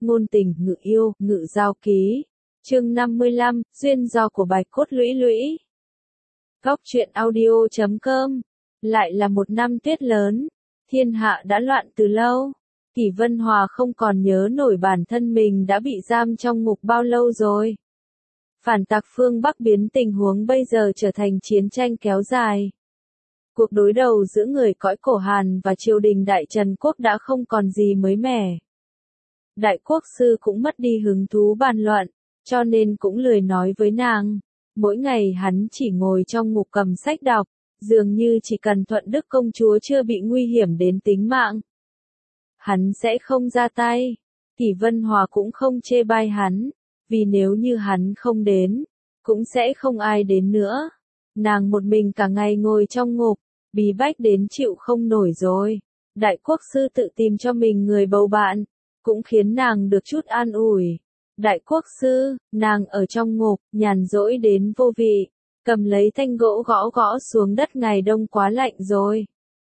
ngôn tình, ngự yêu, ngự giao ký. Chương 55, duyên do của bạch cốt lũy lũy. Góc truyện audio.com. Lại là một năm tuyết lớn, thiên hạ đã loạn từ lâu. Kỷ Vân Hòa không còn nhớ nổi bản thân mình đã bị giam trong ngục bao lâu rồi. Phản tặc phương Bắc biến tình huống bây giờ trở thành chiến tranh kéo dài. Cuộc đối đầu giữa người cõi cổ Hàn và triều đình Đại Trần Quốc đã không còn gì mới mẻ. Đại quốc sư cũng mất đi hứng thú bàn luận, cho nên cũng lười nói với nàng. Mỗi ngày hắn chỉ ngồi trong ngục cầm sách đọc, dường như chỉ cần Thuận Đức công chúa chưa bị nguy hiểm đến tính mạng, hắn sẽ không ra tay. Kỷ Vân Hòa cũng không chê bai hắn, vì nếu như hắn không đến, cũng sẽ không ai đến nữa. Nàng một mình cả ngày ngồi trong ngục, bí bách đến chịu không nổi rồi. Đại quốc sư tự tìm cho mình người bầu bạn, cũng khiến nàng được chút an ủi. Đại quốc sư, nàng ở trong ngục, nhàn rỗi đến vô vị, cầm lấy thanh gỗ gõ gõ xuống đất, ngày đông quá lạnh rồi.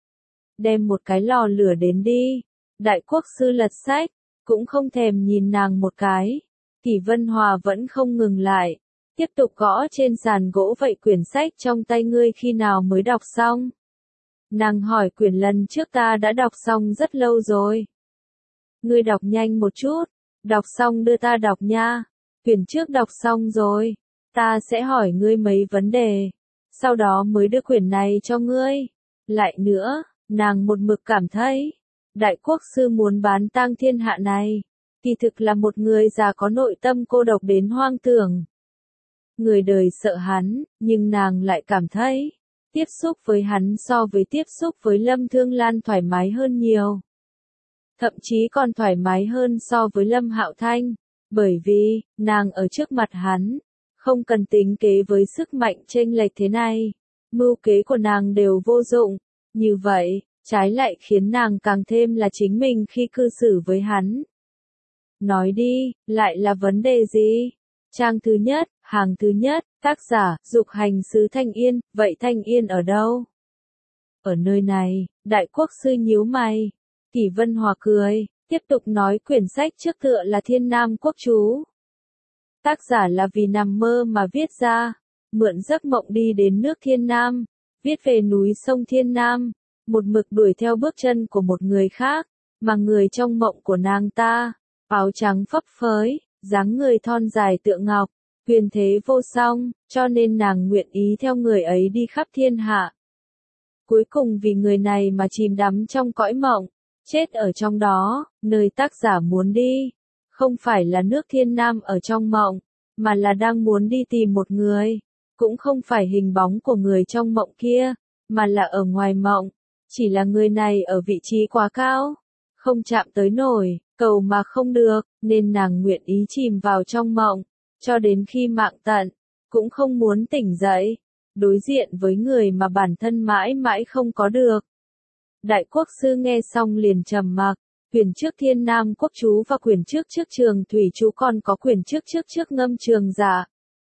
Đem một cái lò lửa đến đi. Đại quốc sư lật sách, cũng không thèm nhìn nàng một cái. Kỷ Vân Hòa vẫn không ngừng lại, tiếp tục gõ trên sàn gỗ. Vậy quyển sách trong tay ngươi khi nào mới đọc xong? Nàng hỏi, quyển lần trước ta đã đọc xong rất lâu rồi. Ngươi đọc nhanh một chút, đọc xong đưa ta đọc nha. Quyển trước đọc xong rồi, ta sẽ hỏi ngươi mấy vấn đề, sau đó mới đưa quyển này cho ngươi. Lại nữa, nàng một mực cảm thấy, đại quốc sư muốn bán tang thiên hạ này, kỳ thực là một người già có nội tâm cô độc đến hoang tưởng. Người đời sợ hắn, nhưng nàng lại cảm thấy, tiếp xúc với hắn so với tiếp xúc với Lâm Thương Lan thoải mái hơn nhiều. Thậm chí còn thoải mái hơn so với Lâm Hạo Thanh, bởi vì, nàng ở trước mặt hắn, không cần tính kế với sức mạnh chênh lệch thế này. Mưu kế của nàng đều vô dụng, như vậy, trái lại khiến nàng càng thêm là chính mình khi cư xử với hắn. Nói đi, lại là vấn đề gì? Trang thứ nhất, hàng thứ nhất, tác giả, Dục Hành Sứ Thanh Yên. Vậy Thanh Yên ở đâu? Ở nơi này. Đại quốc sư nhíu mày. Kỷ Vân Hòa cười, tiếp tục nói, quyển sách trước tựa là Thiên Nam Quốc Chú. Tác giả là vì nằm mơ mà viết ra, mượn giấc mộng đi đến nước Thiên Nam, viết về núi sông Thiên Nam, một mực đuổi theo bước chân của một người khác, mà người trong mộng của nàng ta, áo trắng phấp phới, dáng người thon dài tựa ngọc, huyền thế vô song, cho nên nàng nguyện ý theo người ấy đi khắp thiên hạ. Cuối cùng vì người này mà chìm đắm trong cõi mộng, chết ở trong đó. Nơi tác giả muốn đi, không phải là nước Thiên Nam ở trong mộng, mà là đang muốn đi tìm một người, cũng không phải hình bóng của người trong mộng kia, mà là ở ngoài mộng, chỉ là người này ở vị trí quá cao, không chạm tới nổi, cầu mà không được, nên nàng nguyện ý chìm vào trong mộng, cho đến khi mạng tận, cũng không muốn tỉnh dậy, đối diện với người mà bản thân mãi mãi không có được. Đại quốc sư nghe xong liền trầm mặc. Quyển trước Thiên Nam Quốc Chú và quyển trước trước Trường Thủy Chú, còn có quyển trước trước trước Ngâm Trường Giả,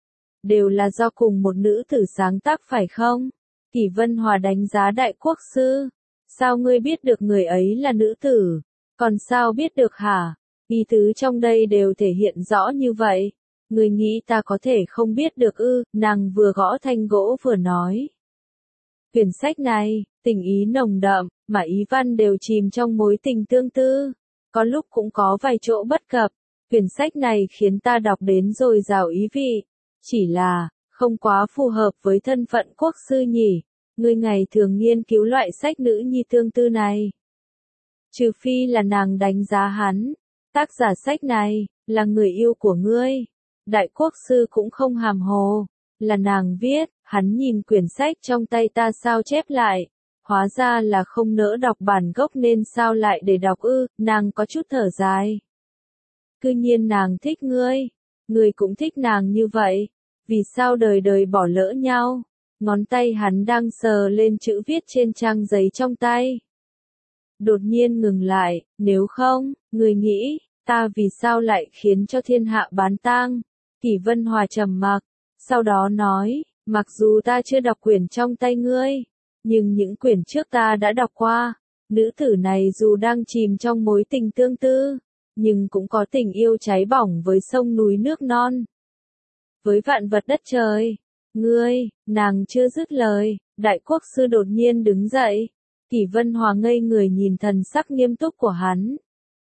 đều là do cùng một nữ tử sáng tác phải không? Kỷ Vân Hòa đánh giá đại quốc sư. Sao ngươi biết được người ấy là nữ tử? Còn sao biết được hả? Ý tứ trong đây đều thể hiện rõ như vậy. Ngươi nghĩ ta có thể không biết được ư? Nàng vừa gõ thanh gỗ vừa nói. Quyển sách này, tình ý nồng đậm, mà ý văn đều chìm trong mối tình tương tư. Có lúc cũng có vài chỗ bất cập. Quyển sách này khiến ta đọc đến dồi dào ý vị. Chỉ là, không quá phù hợp với thân phận quốc sư nhỉ. Ngươi ngày thường nghiên cứu loại sách nữ nhi tương tư này. Trừ phi là nàng đánh giá hắn, tác giả sách này, là người yêu của ngươi. Đại quốc sư cũng không hàm hồ. Là nàng viết. Hắn nhìn quyển sách trong tay ta sao chép lại. Hóa ra là không nỡ đọc bản gốc nên sao lại để đọc ư? Nàng có chút thở dài. Cư nhiên nàng thích ngươi. Ngươi cũng thích nàng như vậy. Vì sao đời đời bỏ lỡ nhau? Ngón tay hắn đang sờ lên chữ viết trên trang giấy trong tay. Đột nhiên ngừng lại. Nếu không, ngươi nghĩ, ta vì sao lại khiến cho thiên hạ bán tang? Kỷ Vân Hòa trầm mặc. Sau đó nói, mặc dù ta chưa đọc quyển trong tay ngươi, nhưng những quyển trước ta đã đọc qua. Nữ tử này dù đang chìm trong mối tình tương tư, nhưng cũng có tình yêu cháy bỏng với sông núi nước non. Với vạn vật đất trời. Ngươi, nàng chưa dứt lời, đại quốc sư đột nhiên đứng dậy. Kỷ Vân Hòa ngây người nhìn thần sắc nghiêm túc của hắn.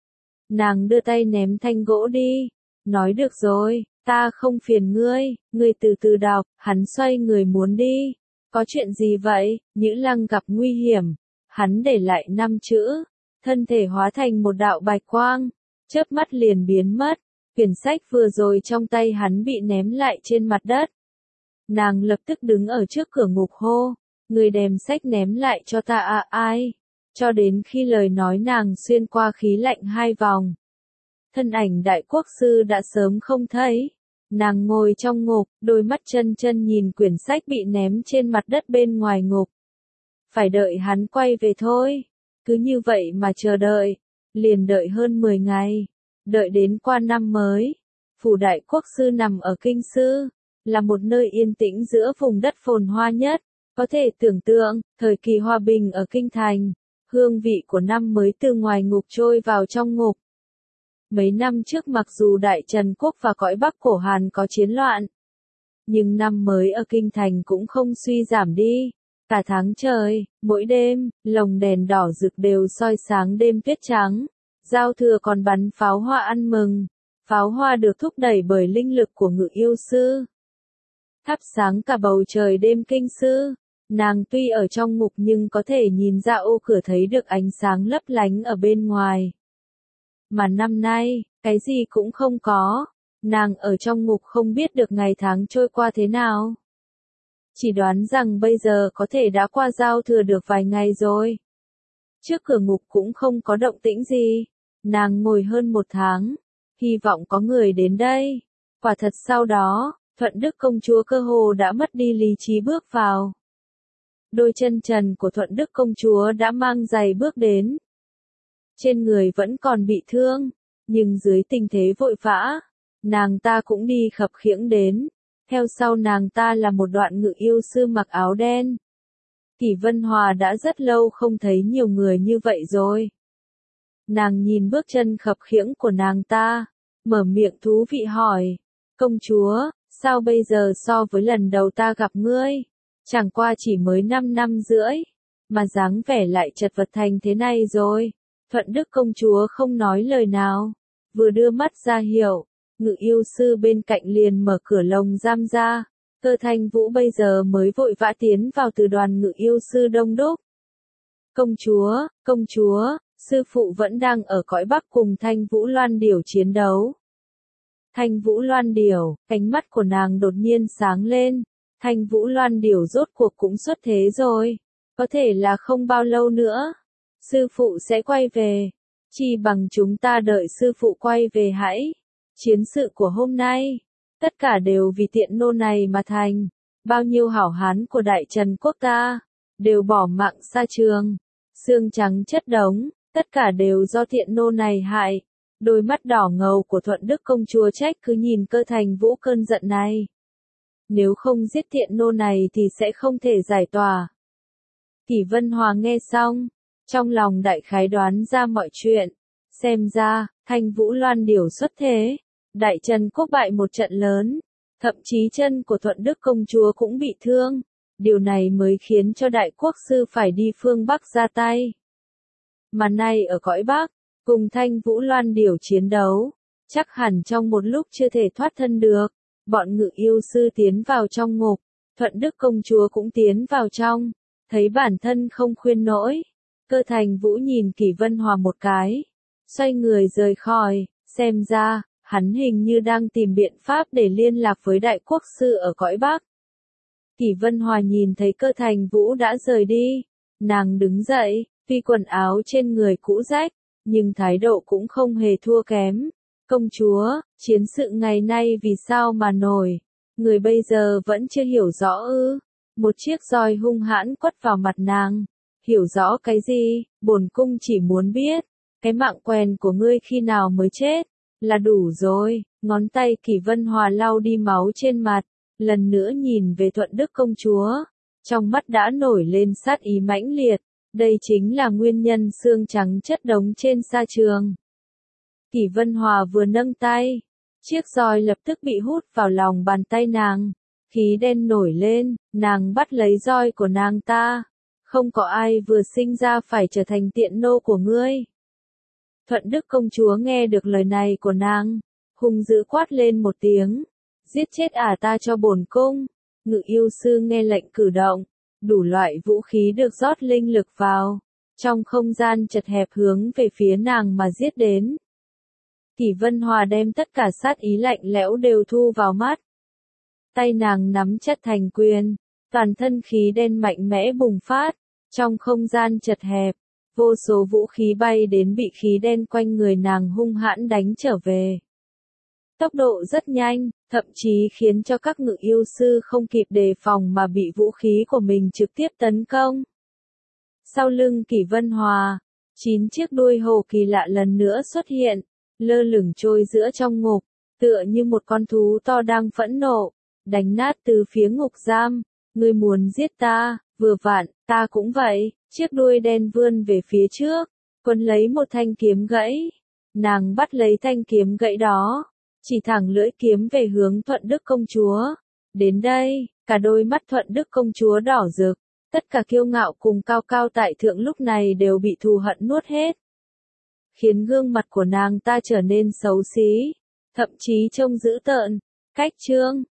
Nàng đưa tay ném thanh gỗ đi. Nói được rồi, ta không phiền ngươi từ từ đọc. Hắn xoay người muốn đi. Có chuyện gì vậy? Nhữ Lăng gặp nguy hiểm. Hắn để lại 5 chữ. Thân thể hóa thành một đạo bạch quang. Chớp mắt liền biến mất. Quyển sách vừa rồi trong tay hắn bị ném lại trên mặt đất. Nàng lập tức đứng ở trước cửa ngục hô. Người đem sách ném lại cho ta à ai? Cho đến khi lời nói nàng xuyên qua khí lạnh 2 vòng. Thân ảnh đại quốc sư đã sớm không thấy. Nàng ngồi trong ngục, đôi mắt chân chân nhìn quyển sách bị ném trên mặt đất bên ngoài ngục. Phải đợi hắn quay về thôi. Cứ như vậy mà chờ đợi. Liền đợi hơn 10 ngày. Đợi đến qua năm mới. Phủ đại quốc sư nằm ở Kinh Sư. Là một nơi yên tĩnh giữa vùng đất phồn hoa nhất. Có thể tưởng tượng, thời kỳ hòa bình ở Kinh Thành. Hương vị của năm mới từ ngoài ngục trôi vào trong ngục. Mấy năm trước mặc dù Đại Trần Quốc và cõi Bắc Cổ Hàn có chiến loạn. Nhưng năm mới ở Kinh Thành cũng không suy giảm đi. Cả tháng trời, mỗi đêm, lồng đèn đỏ rực đều soi sáng đêm tuyết trắng. Giao thừa còn bắn pháo hoa ăn mừng. Pháo hoa được thúc đẩy bởi linh lực của Ngự Yêu Sư. Thắp sáng cả bầu trời đêm Kinh Sư. Nàng tuy ở trong ngục nhưng có thể nhìn ra ô cửa thấy được ánh sáng lấp lánh ở bên ngoài. Mà năm nay, cái gì cũng không có. Nàng ở trong ngục không biết được ngày tháng trôi qua thế nào. Chỉ đoán rằng bây giờ có thể đã qua giao thừa được vài ngày rồi. Trước cửa ngục cũng không có động tĩnh gì. Nàng ngồi hơn 1 tháng. Hy vọng có người đến đây. Quả thật sau đó, Thuận Đức công chúa cơ hồ đã mất đi lý trí bước vào. Đôi chân trần của Thuận Đức công chúa đã mang giày bước đến. Trên người vẫn còn bị thương, nhưng dưới tình thế vội vã, nàng ta cũng đi khập khiễng đến. Theo sau nàng ta là một đoạn Ngự Yêu Sư mặc áo đen. Kỷ Vân Hòa đã rất lâu không thấy nhiều người như vậy rồi. Nàng nhìn bước chân khập khiễng của nàng ta, mở miệng thú vị hỏi. Công chúa, sao bây giờ so với lần đầu ta gặp ngươi? Chẳng qua chỉ mới 5 năm rưỡi, mà dáng vẻ lại chật vật thành thế này rồi. Thuận Đức công chúa không nói lời nào, vừa đưa mắt ra hiệu. Ngự Yêu Sư bên cạnh liền mở cửa lồng giam ra. Cơ Thanh Vũ bây giờ mới vội vã tiến vào từ đoàn Ngự Yêu Sư đông đúc. Công chúa, sư phụ vẫn đang ở cõi Bắc cùng Thanh Vũ Loan Điểu chiến đấu. Thanh Vũ Loan Điểu, cánh mắt của nàng đột nhiên sáng lên. Thanh Vũ Loan Điểu rốt cuộc cũng xuất thế rồi. Có thể là không bao lâu nữa. Sư phụ sẽ quay về. Chi bằng chúng ta đợi sư phụ quay về hãy. Chiến sự của hôm nay, tất cả đều vì tiện nô này mà thành. Bao nhiêu hảo hán của Đại Trần Quốc ta, đều bỏ mạng xa trường. Xương trắng chất đống, tất cả đều do tiện nô này hại. Đôi mắt đỏ ngầu của Thuận Đức công chúa trách cứ nhìn Cơ Thành Vũ cơn giận này. Nếu không giết tiện nô này thì sẽ không thể giải tỏa. Kỷ Vân Hòa nghe xong, trong lòng đại khái đoán ra mọi chuyện. Xem ra, Thanh Vũ Loan Điểu xuất thế. Đại Trần Quốc bại một trận lớn. Thậm chí chân của Thuận Đức công chúa cũng bị thương. Điều này mới khiến cho đại quốc sư phải đi phương Bắc ra tay. Mà nay ở cõi Bắc, cùng Thanh Vũ Loan Điểu chiến đấu, chắc hẳn trong một lúc chưa thể thoát thân được. Bọn Ngự Yêu Sư tiến vào trong ngục, Thuận Đức công chúa cũng tiến vào trong, thấy bản thân không khuyên nổi. Cơ Thành Vũ nhìn Kỷ Vân Hòa một cái, xoay người rời khỏi, xem ra, hắn hình như đang tìm biện pháp để liên lạc với đại quốc sư ở cõi Bắc. Kỷ Vân Hòa nhìn thấy Cơ Thành Vũ đã rời đi, nàng đứng dậy, tuy quần áo trên người cũ rách, nhưng thái độ cũng không hề thua kém. Công chúa, chiến sự ngày nay vì sao mà nổi? Người bây giờ vẫn chưa hiểu rõ ư? Một chiếc roi hung hãn quất vào mặt nàng. Hiểu rõ cái gì? Bổn cung chỉ muốn biết, cái mạng quèn của ngươi khi nào mới chết? Là đủ rồi. Ngón tay Kỷ Vân Hòa lau đi máu trên mặt, lần nữa nhìn về Thuận Đức công chúa. Trong mắt đã nổi lên sát ý mãnh liệt. Đây chính là nguyên nhân xương trắng chất đống trên sa trường. Kỷ Vân Hòa vừa nâng tay, chiếc roi lập tức bị hút vào lòng bàn tay nàng, khí đen nổi lên, nàng bắt lấy roi của nàng ta, không có ai vừa sinh ra phải trở thành tiện nô của ngươi. Thuận Đức công chúa nghe được lời này của nàng, hung dữ quát lên một tiếng, giết chết ta cho bổn cung. Ngự yêu sư nghe lệnh cử động, đủ loại vũ khí được rót linh lực vào, trong không gian chật hẹp hướng về phía nàng mà giết đến. Kỷ Vân Hòa đem tất cả sát ý lạnh lẽo đều thu vào mắt. Tay nàng nắm chặt thành quyền, toàn thân khí đen mạnh mẽ bùng phát, trong không gian chật hẹp, vô số vũ khí bay đến bị khí đen quanh người nàng hung hãn đánh trở về. Tốc độ rất nhanh, thậm chí khiến cho các ngự yêu sư không kịp đề phòng mà bị vũ khí của mình trực tiếp tấn công. Sau lưng Kỷ Vân Hòa, 9 chiếc đuôi hổ kỳ lạ lần nữa xuất hiện, lơ lửng trôi giữa trong ngục, tựa như một con thú to đang phẫn nộ, đánh nát từ phía ngục giam. Ngươi muốn giết ta, vừa vặn, ta cũng vậy. Chiếc đuôi đen vươn về phía trước, quấn lấy một thanh kiếm gãy. Nàng bắt lấy thanh kiếm gãy đó, chỉ thẳng lưỡi kiếm về hướng Thuận Đức công chúa. Đến đây, cả đôi mắt Thuận Đức công chúa đỏ rực, tất cả kiêu ngạo cùng cao cao tại thượng lúc này đều bị thù hận nuốt hết, khiến gương mặt của nàng ta trở nên xấu xí, thậm chí trông dữ tợn. Cách chương